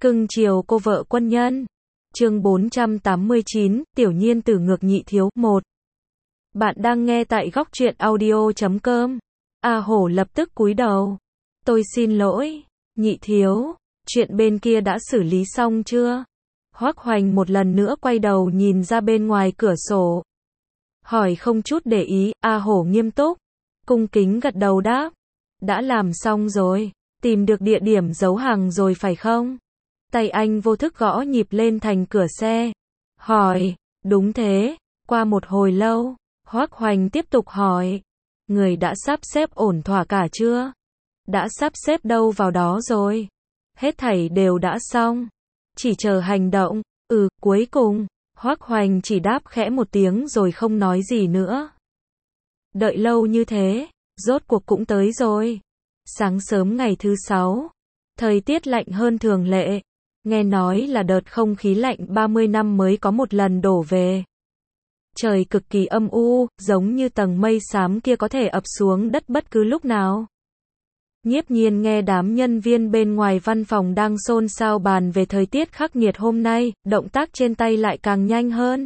Cưng chiều cô vợ quân nhân. Chương 489, Tiểu Nhiên Tử Ngược Nhị Thiếu 1. Bạn đang nghe tại góc truyện audio.com. A Hổ lập tức cúi đầu. Tôi xin lỗi, Nhị Thiếu, chuyện bên kia đã xử lý xong chưa? Hoắc Hoành một lần nữa quay đầu nhìn ra bên ngoài cửa sổ. Hỏi không chút để ý, A Hổ nghiêm túc, cung kính gật đầu đáp. Đã làm xong rồi, tìm được địa điểm giấu hàng rồi phải không? Tay anh vô thức gõ nhịp lên thành cửa xe. Hỏi, đúng thế. Qua một hồi lâu, Hoắc Hoành tiếp tục hỏi. Người đã sắp xếp ổn thỏa cả chưa? Đã sắp xếp đâu vào đó rồi. Hết thảy đều đã xong. Chỉ chờ hành động. Cuối cùng, Hoắc Hoành chỉ đáp khẽ một tiếng rồi không nói gì nữa. Đợi lâu như thế, rốt cuộc cũng tới rồi. Sáng sớm ngày thứ 6, thời tiết lạnh hơn thường lệ. Nghe nói là đợt không khí lạnh 30 năm mới có một lần đổ về. Trời cực kỳ âm u, giống như tầng mây xám kia có thể ập xuống đất bất cứ lúc nào. Nhiếp Nhiên nghe đám nhân viên bên ngoài văn phòng đang xôn xao bàn về thời tiết khắc nghiệt hôm nay, động tác trên tay lại càng nhanh hơn.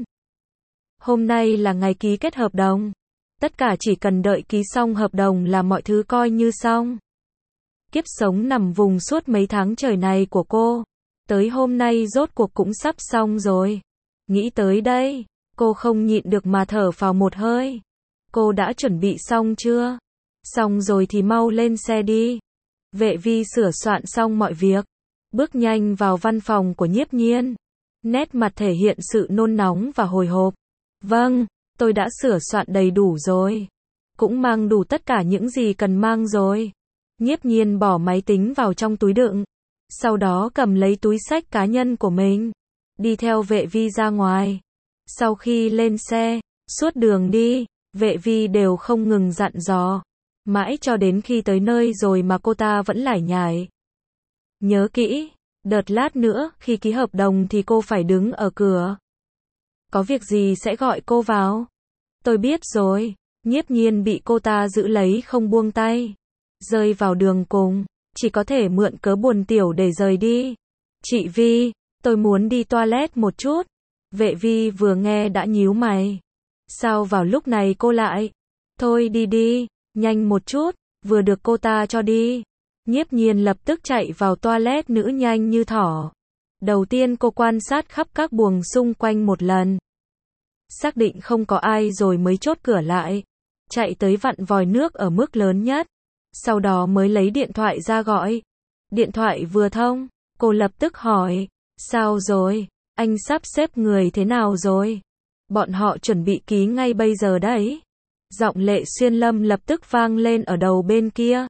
Hôm nay là ngày ký kết hợp đồng. Tất cả chỉ cần đợi ký xong hợp đồng là mọi thứ coi như xong. Kiếp sống nằm vùng suốt mấy tháng trời này của cô, tới hôm nay rốt cuộc cũng sắp xong rồi. Nghĩ tới đây, cô không nhịn được mà thở phào một hơi. Cô đã chuẩn bị xong chưa? Xong rồi thì mau lên xe đi. Vệ vi sửa soạn xong mọi việc, bước nhanh vào văn phòng của Nhiếp Nhiên. Nét mặt thể hiện sự nôn nóng và hồi hộp. Vâng, tôi đã sửa soạn đầy đủ rồi. Cũng mang đủ tất cả những gì cần mang rồi. Nhiếp Nhiên bỏ máy tính vào trong túi đựng. Sau đó cầm lấy túi xách cá nhân của mình. Đi theo vệ vi ra ngoài. Sau khi lên xe, suốt đường đi, vệ vi đều không ngừng dặn dò. Mãi cho đến khi tới nơi rồi mà cô ta vẫn lải nhải. Nhớ kỹ, đợt lát nữa, khi ký hợp đồng thì cô phải đứng ở cửa. Có việc gì sẽ gọi cô vào. Tôi biết rồi. Nhiếp Nhiên bị cô ta giữ lấy không buông tay. Rơi vào đường cùng, chỉ có thể mượn cớ buồn tiểu để rời đi. Chị Vi, tôi muốn đi toilet một chút. Vệ vi vừa nghe đã nhíu mày. Sao vào lúc này cô lại? Thôi đi đi, nhanh một chút, vừa được cô ta cho đi. Nhiếp Nhiên lập tức chạy vào toilet nữ nhanh như thỏ. Đầu tiên cô quan sát khắp các buồng xung quanh một lần. Xác định không có ai rồi mới chốt cửa lại. Chạy tới vặn vòi nước ở mức lớn nhất. Sau đó mới lấy điện thoại ra gọi. Điện thoại vừa thông, cô lập tức hỏi. Sao rồi? Anh sắp xếp người thế nào rồi? Bọn họ chuẩn bị ký ngay bây giờ đấy. Giọng Lệ Xuyên Lâm lập tức vang lên ở đầu bên kia.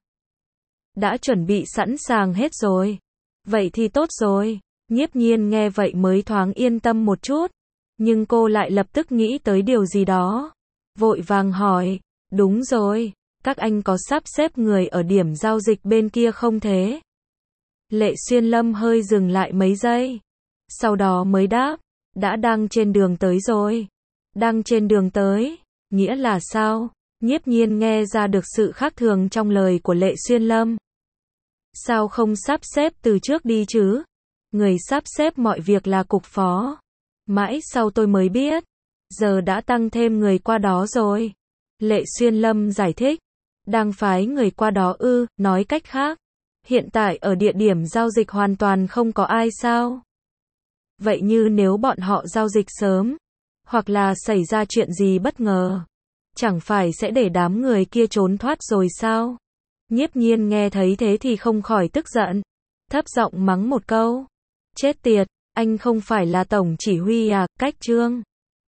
Đã chuẩn bị sẵn sàng hết rồi. Vậy thì tốt rồi. Nhiếp Nhiên nghe vậy mới thoáng yên tâm một chút. Nhưng cô lại lập tức nghĩ tới điều gì đó. Vội vàng hỏi. Đúng rồi. Các anh có sắp xếp người ở điểm giao dịch bên kia không thế? Lệ Xuyên Lâm hơi dừng lại mấy giây. Sau đó mới đáp. Đang trên đường tới rồi. Đang trên đường tới. Nghĩa là sao? Nhiếp Nhiên nghe ra được sự khác thường trong lời của Lệ Xuyên Lâm. Sao không sắp xếp từ trước đi chứ? Người sắp xếp mọi việc là cục phó. Mãi sau tôi mới biết. Giờ đã tăng thêm người qua đó rồi. Lệ Xuyên Lâm giải thích. Đang phái người qua đó nói cách khác. Hiện tại ở địa điểm giao dịch hoàn toàn không có ai sao? Vậy như nếu bọn họ giao dịch sớm, hoặc là xảy ra chuyện gì bất ngờ, chẳng phải sẽ để đám người kia trốn thoát rồi sao? Nhiếp Nhiên nghe thấy thế thì không khỏi tức giận. Thấp giọng mắng một câu. Chết tiệt, anh không phải là tổng chỉ huy à, Cách Trương.